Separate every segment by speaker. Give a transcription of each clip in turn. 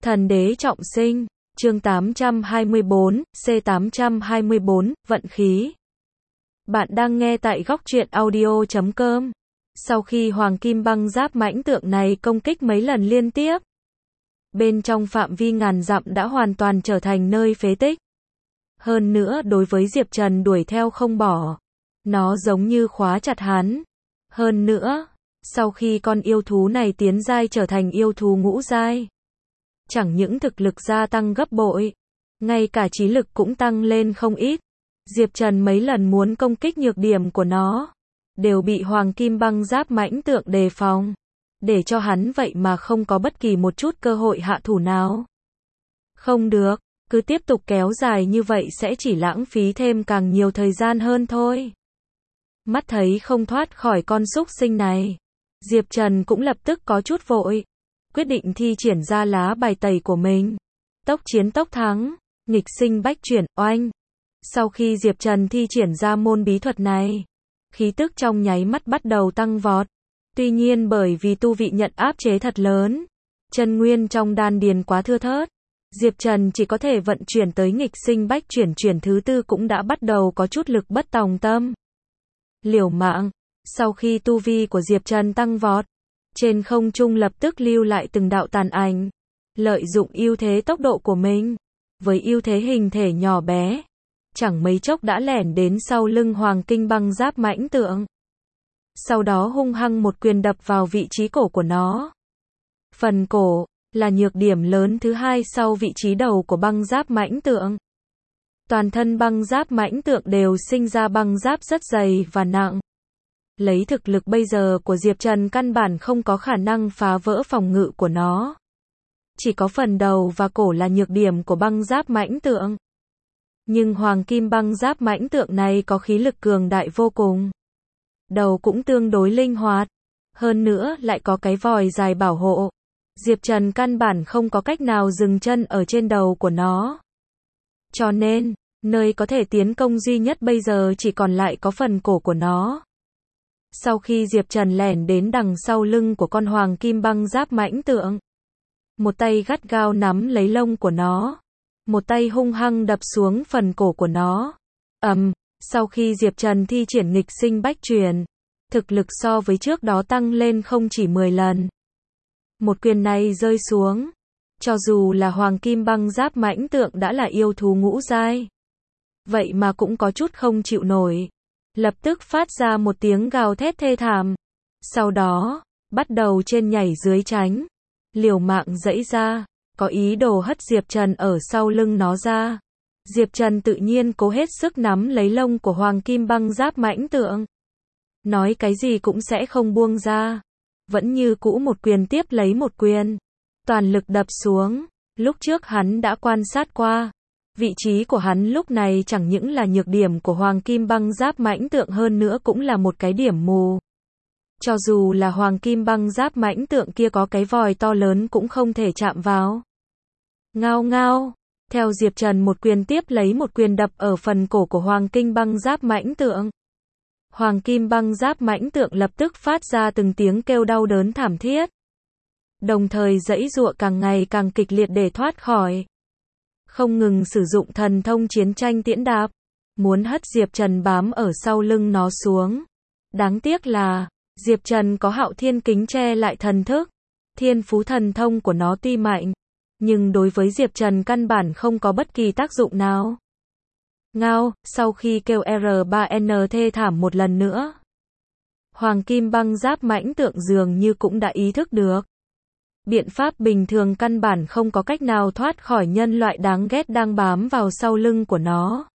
Speaker 1: Thần đế trọng sinh, chương 824, C824, vận khí. Bạn đang nghe tại góc truyện audio.com. Sau khi hoàng kim băng giáp mãnh tượng này công kích mấy lần liên tiếp, bên trong phạm vi ngàn dặm đã hoàn toàn trở thành nơi phế tích. Hơn nữa đối với Diệp Trần đuổi theo không bỏ, nó giống như khóa chặt hắn. Hơn nữa, sau khi con yêu thú này tiến giai trở thành yêu thú ngũ giai, chẳng những thực lực gia tăng gấp bội, ngay cả trí lực cũng tăng lên không ít. Diệp Trần mấy lần muốn công kích nhược điểm của nó, đều bị hoàng kim băng giáp mãnh tượng đề phòng, để cho hắn vậy mà không có bất kỳ một chút cơ hội hạ thủ nào. Không được, cứ tiếp tục kéo dài như vậy sẽ chỉ lãng phí thêm càng nhiều thời gian hơn thôi. Mắt thấy không thoát khỏi con súc sinh này, Diệp Trần cũng lập tức có chút vội, quyết định thi triển ra lá bài tẩy của mình. Tốc chiến tốc thắng, nghịch sinh bách chuyển, oanh. Sau khi Diệp Trần thi triển ra môn bí thuật này, khí tức trong nháy mắt bắt đầu tăng vọt. Tuy nhiên bởi vì tu vị nhận áp chế thật lớn, chân nguyên trong đan điền quá thưa thớt, Diệp Trần chỉ có thể vận chuyển tới nghịch sinh bách chuyển thứ tư cũng đã bắt đầu có chút lực bất tòng tâm. Liều mạng, sau khi tu vi của Diệp Trần tăng vọt, trên không trung lập tức lưu lại từng đạo tàn ảnh, lợi dụng ưu thế tốc độ của mình, với ưu thế hình thể nhỏ bé, chẳng mấy chốc đã lẻn đến sau lưng hoàng kim băng giáp mãnh tượng. Sau đó hung hăng một quyền đập vào vị trí cổ của nó. Phần cổ là nhược điểm lớn thứ hai sau vị trí đầu của băng giáp mãnh tượng. Toàn thân băng giáp mãnh tượng đều sinh ra băng giáp rất dày và nặng. Lấy thực lực bây giờ của Diệp Trần căn bản không có khả năng phá vỡ phòng ngự của nó. Chỉ có phần đầu và cổ là nhược điểm của băng giáp mãnh tượng. Nhưng hoàng kim băng giáp mãnh tượng này có khí lực cường đại vô cùng. Đầu cũng tương đối linh hoạt. Hơn nữa lại có cái vòi dài bảo hộ. Diệp Trần căn bản không có cách nào dừng chân ở trên đầu của nó. Cho nên, nơi có thể tiến công duy nhất bây giờ chỉ còn lại có phần cổ của nó. Sau khi Diệp Trần lẻn đến đằng sau lưng của con hoàng kim băng giáp mãnh tượng, một tay gắt gao nắm lấy lông của nó, một tay hung hăng đập xuống phần cổ của nó. Sau khi Diệp Trần thi triển nghịch sinh bách chuyển, thực lực so với trước đó tăng lên không chỉ 10 lần. Một quyền này rơi xuống, cho dù là hoàng kim băng giáp mãnh tượng đã là yêu thú ngũ giai, vậy mà cũng có chút không chịu nổi. Lập tức phát ra một tiếng gào thét thê thảm. Sau đó, bắt đầu trên nhảy dưới tránh, liều mạng giãy ra, có ý đồ hất Diệp Trần ở sau lưng nó ra. Diệp Trần tự nhiên cố hết sức nắm lấy lông của hoàng kim băng giáp mãnh tượng. Nói cái gì cũng sẽ không buông ra. Vẫn như cũ một quyền tiếp lấy một quyền. Toàn lực đập xuống. Lúc trước hắn đã quan sát qua. Vị trí của hắn lúc này chẳng những là nhược điểm của hoàng kim băng giáp mãnh tượng hơn nữa cũng là một cái điểm mù. Cho dù là hoàng kim băng giáp mãnh tượng kia có cái vòi to lớn cũng không thể chạm vào. Ngao ngao. Theo Diệp Trần một quyền tiếp lấy một quyền đập ở phần cổ của hoàng kim băng giáp mãnh tượng. Hoàng kim băng giáp mãnh tượng lập tức phát ra từng tiếng kêu đau đớn thảm thiết. Đồng thời giãy giụa càng ngày càng kịch liệt để thoát khỏi. Không ngừng sử dụng thần thông chiến tranh tiễn đạp, muốn hất Diệp Trần bám ở sau lưng nó xuống. Đáng tiếc là, Diệp Trần có hạo thiên kính che lại thần thức. Thiên phú thần thông của nó tuy mạnh, nhưng đối với Diệp Trần căn bản không có bất kỳ tác dụng nào. Ngao, sau khi kêu R3N thê thảm một lần nữa, hoàng kim băng giáp mãnh tượng dường như cũng đã ý thức được. Biện pháp bình thường căn bản không có cách nào thoát khỏi nhân loại đáng ghét đang bám vào sau lưng của nó.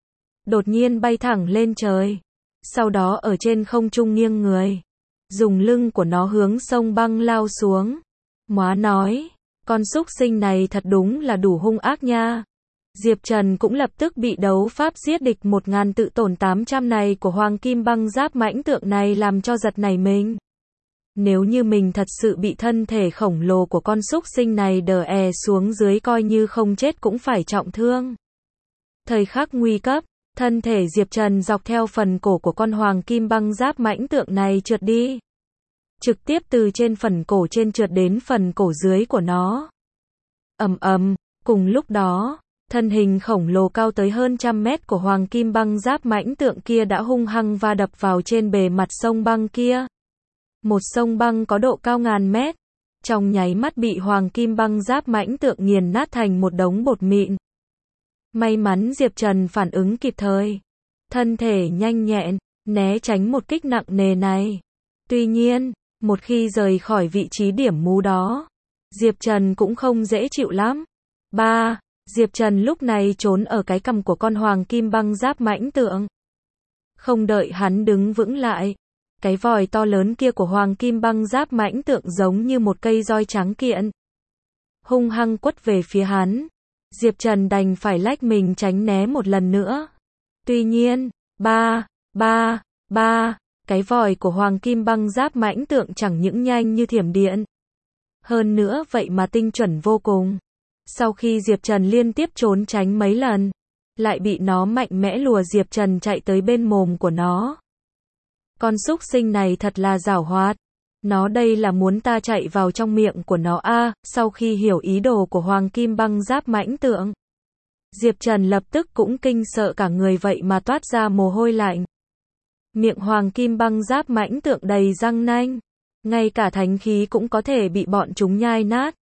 Speaker 1: Đột nhiên bay thẳng lên trời. Sau đó ở trên không trung nghiêng người. Dùng lưng của nó hướng sông băng lao xuống. Móa nói, con súc sinh này thật đúng là đủ hung ác nha. Diệp Trần cũng lập tức bị đấu pháp giết địch 1000 tự tổn 800 này của hoàng kim băng giáp mãnh tượng này làm cho giật nảy mình. Nếu như mình thật sự bị thân thể khổng lồ của con súc sinh này đè xuống dưới coi như không chết cũng phải trọng thương. Thời khắc nguy cấp, thân thể Diệp Trần dọc theo phần cổ của con hoàng kim băng giáp mãnh tượng này trượt đi. Trực tiếp từ trên phần cổ trên trượt đến phần cổ dưới của nó. ầm ầm, cùng lúc đó, thân hình khổng lồ cao tới hơn 100 mét của Hoàng Kim Băng Giáp mãnh tượng kia đã hung hăng va đập vào trên bề mặt sông băng kia. Một sông băng có độ cao ngàn mét, trong nháy mắt bị Hoàng Kim Băng Giáp mãnh tượng nghiền nát thành một đống bột mịn. May mắn Diệp Trần phản ứng kịp thời, thân thể nhanh nhẹn, né tránh một kích nặng nề này. Tuy nhiên, một khi rời khỏi vị trí điểm mú đó, Diệp Trần cũng không dễ chịu lắm. Diệp Trần lúc này trốn ở cái cằm của con Hoàng Kim Băng Giáp mãnh tượng. Không đợi hắn đứng vững lại, cái vòi to lớn kia của Hoàng Kim Băng Giáp mãnh tượng giống như một cây roi trắng kiện, hung hăng quất về phía hắn. Diệp Trần đành phải lách mình tránh né một lần nữa. Tuy nhiên, cái vòi của Hoàng Kim Băng Giáp mãnh tượng chẳng những nhanh như thiểm điện, hơn nữa vậy mà tinh chuẩn vô cùng. Sau khi Diệp Trần liên tiếp trốn tránh mấy lần, lại bị nó mạnh mẽ lùa Diệp Trần chạy tới bên mồm của nó. Con súc sinh này thật là giảo hoạt. Nó đây là muốn ta chạy vào trong miệng của nó à. Sau khi hiểu ý đồ của Hoàng Kim Băng Giáp mãnh tượng, Diệp Trần lập tức cũng kinh sợ cả người, vậy mà toát ra mồ hôi lạnh. Miệng Hoàng Kim Băng Giáp mãnh tượng đầy răng nanh, ngay cả thánh khí cũng có thể bị bọn chúng nhai nát.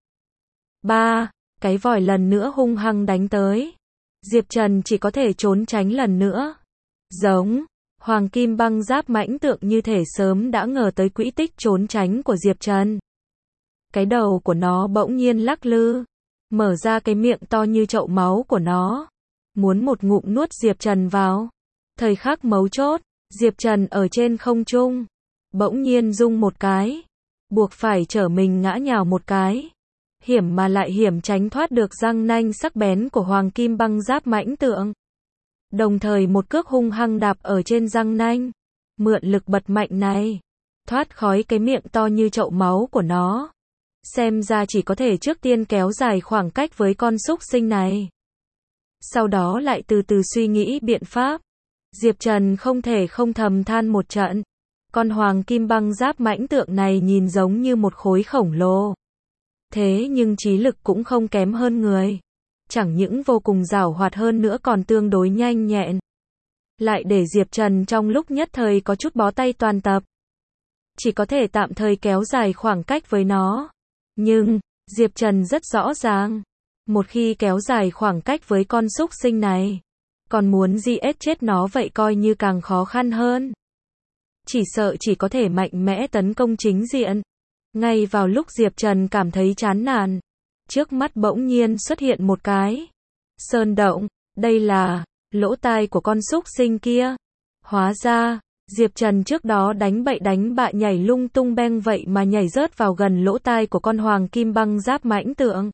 Speaker 1: Cái vòi lần nữa hung hăng đánh tới. Diệp Trần chỉ có thể trốn tránh lần nữa. Giống, Hoàng Kim Băng Giáp mãnh tượng như thể sớm đã ngờ tới quỹ tích trốn tránh của Diệp Trần. Cái đầu của nó bỗng nhiên lắc lư, mở ra cái miệng to như chậu máu của nó, muốn một ngụm nuốt Diệp Trần vào. Thời khắc mấu chốt, Diệp Trần ở trên không trung, bỗng nhiên rung một cái, buộc phải trở mình ngã nhào một cái. Hiểm mà lại hiểm tránh thoát được răng nanh sắc bén của Hoàng Kim Băng Giáp mãnh tượng. Đồng thời một cước hung hăng đạp ở trên răng nanh, mượn lực bật mạnh này, thoát khỏi cái miệng to như chậu máu của nó. Xem ra chỉ có thể trước tiên kéo dài khoảng cách với con súc sinh này, sau đó lại từ từ suy nghĩ biện pháp. Diệp Trần không thể không thầm than một trận. Con Hoàng Kim Băng Giáp mãnh tượng này nhìn giống như một khối khổng lồ, thế nhưng trí lực cũng không kém hơn người. Chẳng những vô cùng giảo hoạt hơn nữa còn tương đối nhanh nhẹn. Lại để Diệp Trần trong lúc nhất thời có chút bó tay toàn tập. Chỉ có thể tạm thời kéo dài khoảng cách với nó. Nhưng, Diệp Trần rất rõ ràng, một khi kéo dài khoảng cách với con súc sinh này, còn muốn giết chết nó vậy coi như càng khó khăn hơn. Chỉ sợ chỉ có thể mạnh mẽ tấn công chính diện. Ngay vào lúc Diệp Trần cảm thấy chán nản, trước mắt bỗng nhiên xuất hiện một cái sơn động. Đây là lỗ tai của con súc sinh kia. Hóa ra, Diệp Trần trước đó đánh bậy đánh bạ nhảy lung tung beng vậy mà nhảy rớt vào gần lỗ tai của con Hoàng Kim Băng Giáp mãnh tượng.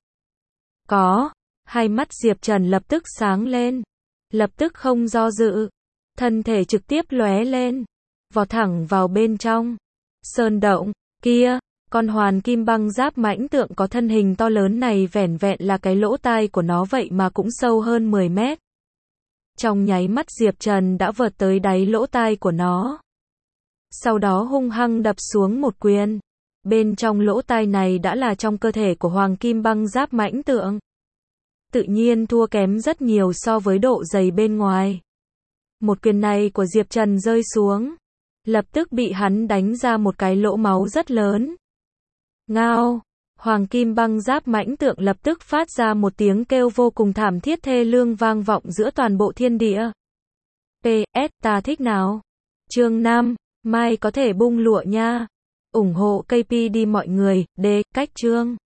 Speaker 1: Hai mắt Diệp Trần lập tức sáng lên, lập tức không do dự, thân thể trực tiếp lóe lên, vọt thẳng vào bên trong sơn động kia. Con Hoàng Kim Băng Giáp mãnh tượng có thân hình to lớn này vẻn vẹn là cái lỗ tai của nó vậy mà cũng sâu hơn 10 mét. Trong nháy mắt Diệp Trần đã vượt tới đáy lỗ tai của nó. Sau đó hung hăng đập xuống một quyền. Bên trong lỗ tai này đã là trong cơ thể của Hoàng Kim Băng Giáp mãnh tượng. Tự nhiên thua kém rất nhiều so với độ dày bên ngoài. Một quyền này của Diệp Trần rơi xuống, lập tức bị hắn đánh ra một cái lỗ máu rất lớn. Ngao, Hoàng Kim Băng Giáp mãnh tượng lập tức phát ra một tiếng kêu vô cùng thảm thiết thê lương vang vọng giữa toàn bộ thiên địa. PS, ta thích nào? Chương 5, mai có thể bung lụa nha. Ủng hộ KP đi mọi người, cách chương.